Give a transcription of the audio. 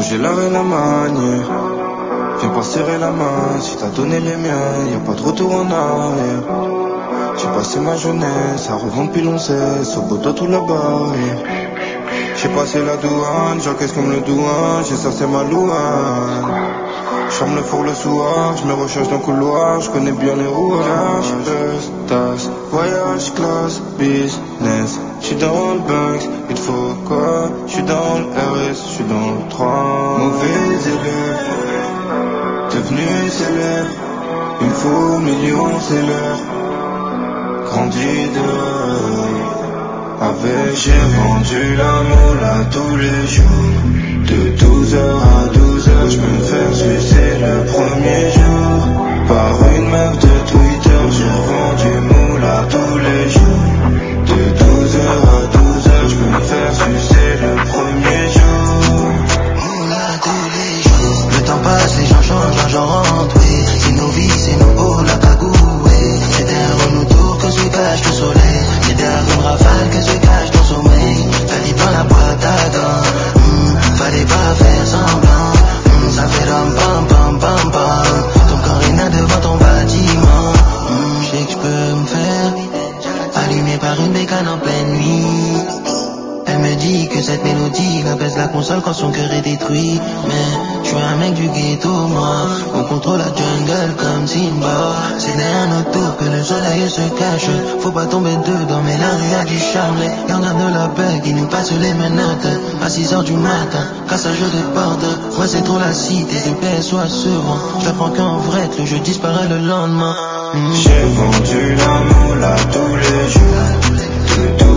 j'ai l'art et la manière. Viens pas serrer la main, si t'as donné les miens, y a pas de retour en arrière. J'ai passé ma jeunesse à revendre puis l'on cesse, au beau tout là-bas. J'ai passé la douane, j'encaisse comme le douane, j'ai ça c'est ma louane. J'ferme le four le soir, j'me recherche dans le couloir, j'connais bien les rouages. Tasse, voyage, classe, business. J'suis dans le Banks, il te faut quoi? J'suis dans le RS, j'suis dans le 3. Mauvais élève, devenu célèbre. Il me faut millions, c'est l'heure. Grandi dehors. Avec j'ai vendu l'amour là tous les jours. De 12h à 12h, j'peux me faire sucer le premier jour. Par une meuf de Twitter, j'ai vendu moula tous les jours. De 12h à 12h, j'peux me faire sucer le premier jour. Moula tous les jours. Le temps passe, les gens changent, l'argent rentre, oui. C'est nos vies, c'est nos beaux, la cagoule, oui. C'est derrière nos tours que se cache le soleil. C'est derrière une rafale que se cache ton sommeil. Fallait dans la boîte à gants, fallait pas faire semblant. Ça fait ram pam pam pam pam. Ton corps est là devant ton bâtiment. J'sais que j'peux me faire allumer par une bécane en pleine nuit. Elle me dit que cette mélodie apaise la console quand son cœur est détruit. Mais je suis un mec du ghetto, moi. On contrôle la jungle comme Simba. C'est derrière notre tour que le soleil se cache. Faut pas tomber dedans, mais la rue a du charme. Les gardiens de la paix qui nous passent les menottes à 6h du matin, cassage de porte. Ouais, c'est trop la cité, de PS soit serein. Je la prends qu'en vrai, le jeu disparaît le lendemain. J'ai vendu l'amour là tous les jours.